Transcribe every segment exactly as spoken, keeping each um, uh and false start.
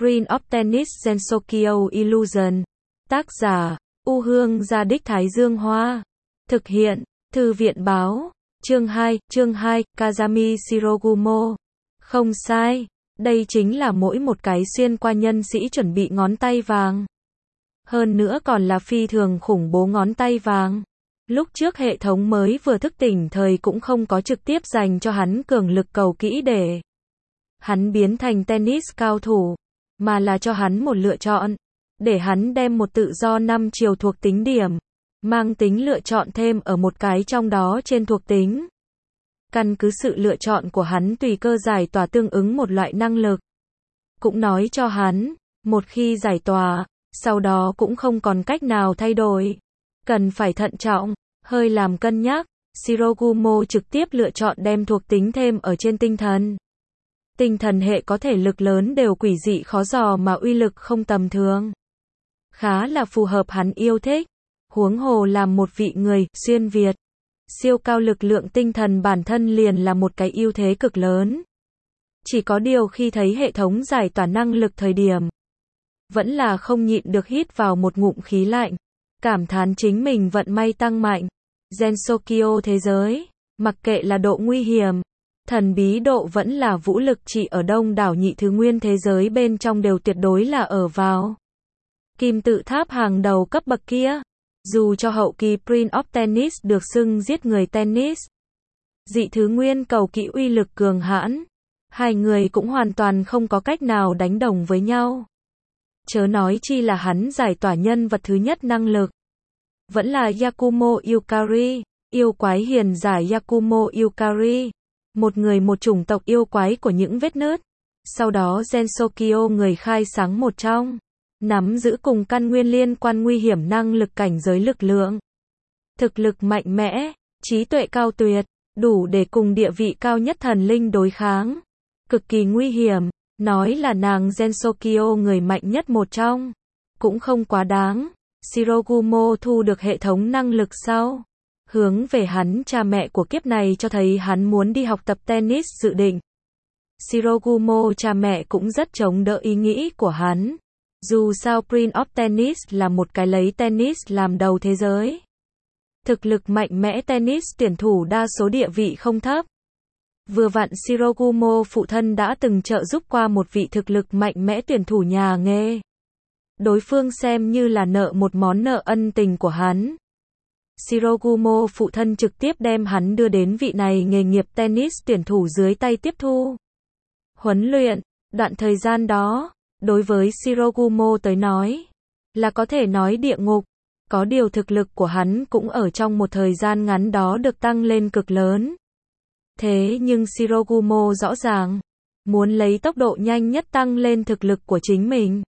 Prince of Tennis Gensokyo Illusion. Tác giả, U Hương Gia Đích Thái Dương Hoa. Thực hiện, Thư viện Báo. Chương hai, chương hai, Kazami Shirogumo. Không sai, đây chính là mỗi một cái xuyên qua nhân sĩ chuẩn bị ngón tay vàng. Hơn nữa còn là phi thường khủng bố ngón tay vàng. Lúc trước hệ thống mới vừa thức tỉnh thời cũng không có trực tiếp dành cho hắn cường lực cầu kỹ để hắn biến thành tennis cao thủ, mà là cho hắn một lựa chọn, để hắn đem một tự do năm chiều thuộc tính điểm, mang tính lựa chọn thêm ở một cái trong đó trên thuộc tính. Căn cứ sự lựa chọn của hắn tùy cơ giải tỏa tương ứng một loại năng lực. Cũng nói cho hắn, một khi giải tỏa, sau đó cũng không còn cách nào thay đổi. Cần phải thận trọng, hơi làm cân nhắc, Shirogumo trực tiếp lựa chọn đem thuộc tính thêm ở trên tinh thần. Tinh thần hệ có thể lực lớn đều quỷ dị khó dò mà uy lực không tầm thường. Khá là phù hợp hắn yêu thích. Huống hồ làm một vị người xuyên Việt, siêu cao lực lượng tinh thần bản thân liền là một cái ưu thế cực lớn. Chỉ có điều khi thấy hệ thống giải tỏa năng lực thời điểm, vẫn là không nhịn được hít vào một ngụm khí lạnh, cảm thán chính mình vận may tăng mạnh. Gensokyo thế giới, mặc kệ là độ nguy hiểm, thần bí độ vẫn là vũ lực chỉ ở đông đảo nhị thứ nguyên thế giới bên trong đều tuyệt đối là ở vào kim tự tháp hàng đầu cấp bậc kia. Dù cho hậu kỳ Prince of Tennis được xưng giết người tennis, dị thứ nguyên cầu kỹ uy lực cường hãn, hai người cũng hoàn toàn không có cách nào đánh đồng với nhau. Chớ nói chi là hắn giải tỏa nhân vật thứ nhất năng lực. Vẫn là Yakumo Yukari, yêu quái hiền giả Yakumo Yukari. Một người một chủng tộc yêu quái của những vết nứt. Sau đó Gensokyo người khai sáng một trong. Nắm giữ cùng căn nguyên liên quan nguy hiểm năng lực cảnh giới lực lượng. Thực lực mạnh mẽ, trí tuệ cao tuyệt, đủ để cùng địa vị cao nhất thần linh đối kháng. Cực kỳ nguy hiểm, nói là nàng Gensokyo người mạnh nhất một trong. Cũng không quá đáng. Shirogumo thu được hệ thống năng lực sau. Hướng về hắn cha mẹ của kiếp này cho thấy hắn muốn đi học tập tennis dự định. Shirogumo cha mẹ cũng rất chống đỡ ý nghĩ của hắn. Dù sao Prince of Tennis là một cái lấy tennis làm đầu thế giới. Thực lực mạnh mẽ tennis tuyển thủ đa số địa vị không thấp. Vừa vặn Shirogumo phụ thân đã từng trợ giúp qua một vị thực lực mạnh mẽ tuyển thủ nhà nghề. Đối phương xem như là nợ một món nợ ân tình của hắn. Shirogumo phụ thân trực tiếp đem hắn đưa đến vị này nghề nghiệp tennis tuyển thủ dưới tay tiếp thu huấn luyện. Đoạn thời gian đó, đối với Shirogumo tới nói, là có thể nói địa ngục. Có điều thực lực của hắn cũng ở trong một thời gian ngắn đó được tăng lên cực lớn. Thế nhưng Shirogumo rõ ràng, muốn lấy tốc độ nhanh nhất tăng lên thực lực của chính mình,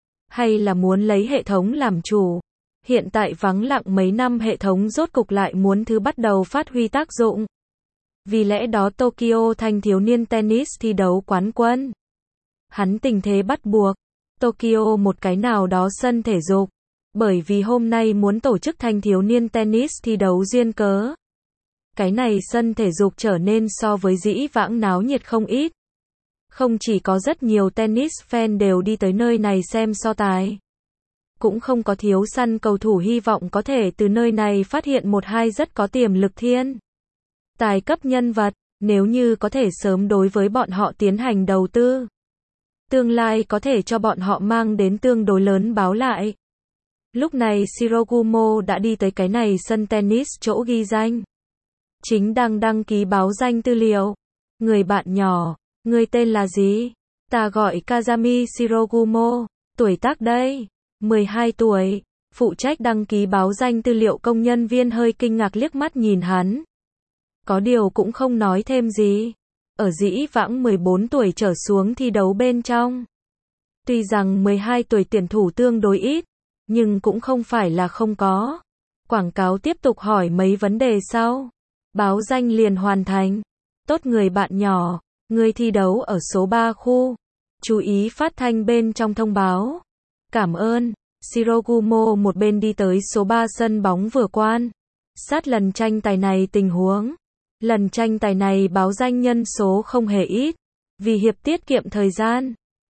hay là muốn lấy hệ thống làm chủ. Hiện tại vắng lặng mấy năm hệ thống rốt cục lại muốn thứ bắt đầu phát huy tác dụng. Vì lẽ đó Tokyo thanh thiếu niên tennis thi đấu quán quân. Hắn tình thế bắt buộc. Tokyo một cái nào đó sân thể dục. Bởi vì hôm nay muốn tổ chức thanh thiếu niên tennis thi đấu duyên cớ. Cái này sân thể dục trở nên so với dĩ vãng náo nhiệt không ít. Không chỉ có rất nhiều tennis fan đều đi tới nơi này xem so tài. Cũng không có thiếu săn cầu thủ hy vọng có thể từ nơi này phát hiện một hai rất có tiềm lực thiên tài cấp nhân vật, nếu như có thể sớm đối với bọn họ tiến hành đầu tư. Tương lai có thể cho bọn họ mang đến tương đối lớn báo lại. Lúc này Shirogumo đã đi tới cái này sân tennis chỗ ghi danh. Chính đang đăng ký báo danh tư liệu. Người bạn nhỏ, người tên là gì? Ta gọi Kazami Shirogumo, tuổi tác đây? mười hai tuổi, phụ trách đăng ký báo danh tư liệu công nhân viên hơi kinh ngạc liếc mắt nhìn hắn. Có điều cũng không nói thêm gì. Ở dĩ vãng mười bốn tuổi trở xuống thi đấu bên trong. Tuy rằng mười hai tuổi tuyển thủ tương đối ít, nhưng cũng không phải là không có. Quảng cáo tiếp tục hỏi mấy vấn đề sau. Báo danh liền hoàn thành. Tốt người bạn nhỏ, người thi đấu ở số ba khu. Chú ý phát thanh bên trong thông báo. Cảm ơn. Shirogumo một bên đi tới số ba sân bóng vừa quan. Sát lần tranh tài này tình huống. Lần tranh tài này báo danh nhân số không hề ít. Vì hiệp tiết kiệm thời gian,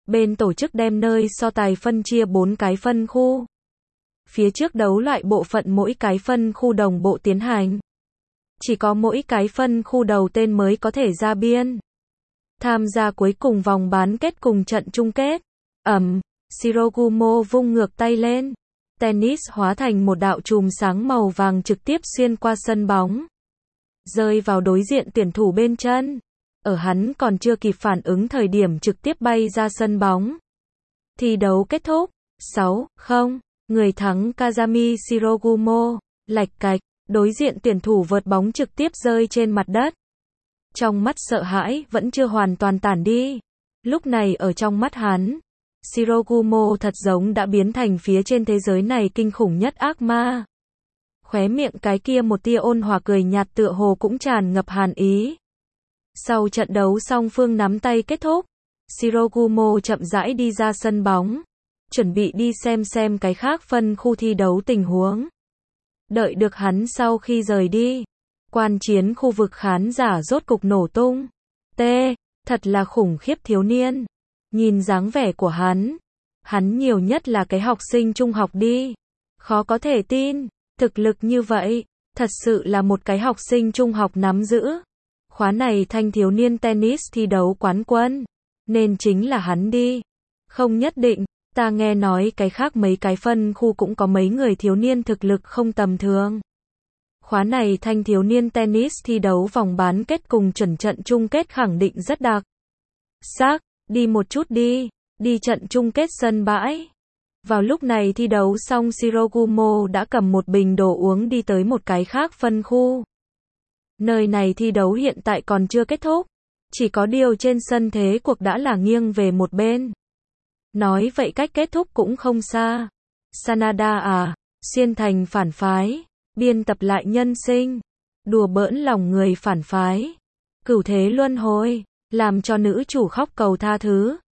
Bên tổ chức đem nơi so tài phân chia bốn cái phân khu. Phía trước đấu loại bộ phận mỗi cái phân khu đồng bộ tiến hành. Chỉ có mỗi cái phân khu đầu tên mới có thể ra biên. Tham gia cuối cùng vòng bán kết cùng trận chung kết. Ầm, Shirogumo vung ngược tay lên. Tennis hóa thành một đạo chùm sáng màu vàng trực tiếp xuyên qua sân bóng. Rơi vào đối diện tuyển thủ bên chân. Ở hắn còn chưa kịp phản ứng thời điểm trực tiếp bay ra sân bóng. Thi đấu kết thúc. sáu không. Người thắng Kazami Shirogumo. Lạch cạch. Đối diện tuyển thủ vợt bóng trực tiếp rơi trên mặt đất. Trong mắt sợ hãi vẫn chưa hoàn toàn tản đi. Lúc này ở trong mắt hắn, Shirogumo thật giống đã biến thành phía trên thế giới này kinh khủng nhất ác ma. Khóe miệng cái kia một tia ôn hòa cười nhạt tựa hồ cũng tràn ngập hàn ý. Sau trận đấu song phương nắm tay kết thúc, Shirogumo chậm rãi đi ra sân bóng, chuẩn bị đi xem xem cái khác phân khu thi đấu tình huống. Đợi được hắn sau khi rời đi, quan chiến khu vực khán giả rốt cục nổ tung. T, thật là khủng khiếp thiếu niên. Nhìn dáng vẻ của hắn, hắn nhiều nhất là cái học sinh trung học đi. Khó có thể tin, thực lực như vậy, thật sự là một cái học sinh trung học nắm giữ. Khóa này thanh thiếu niên tennis thi đấu quán quân, nên chính là hắn đi. Không nhất định, ta nghe nói cái khác mấy cái phân khu cũng có mấy người thiếu niên thực lực không tầm thường. Khóa này thanh thiếu niên tennis thi đấu vòng bán kết cùng chuẩn trận chung kết khẳng định rất đặc sắc, đi một chút đi, đi trận chung kết sân bãi. Vào lúc này thi đấu xong Shirogumo đã cầm một bình đồ uống đi tới một cái khác phân khu. Nơi này thi đấu hiện tại còn chưa kết thúc, chỉ có điều trên sân thế cuộc đã là nghiêng về một bên. Nói vậy cách kết thúc cũng không xa. Sanada à, xuyên thành phản phái, biên tập lại nhân sinh, đùa bỡn lòng người phản phái, cửu thế luân hồi, làm cho nữ chủ khóc cầu tha thứ.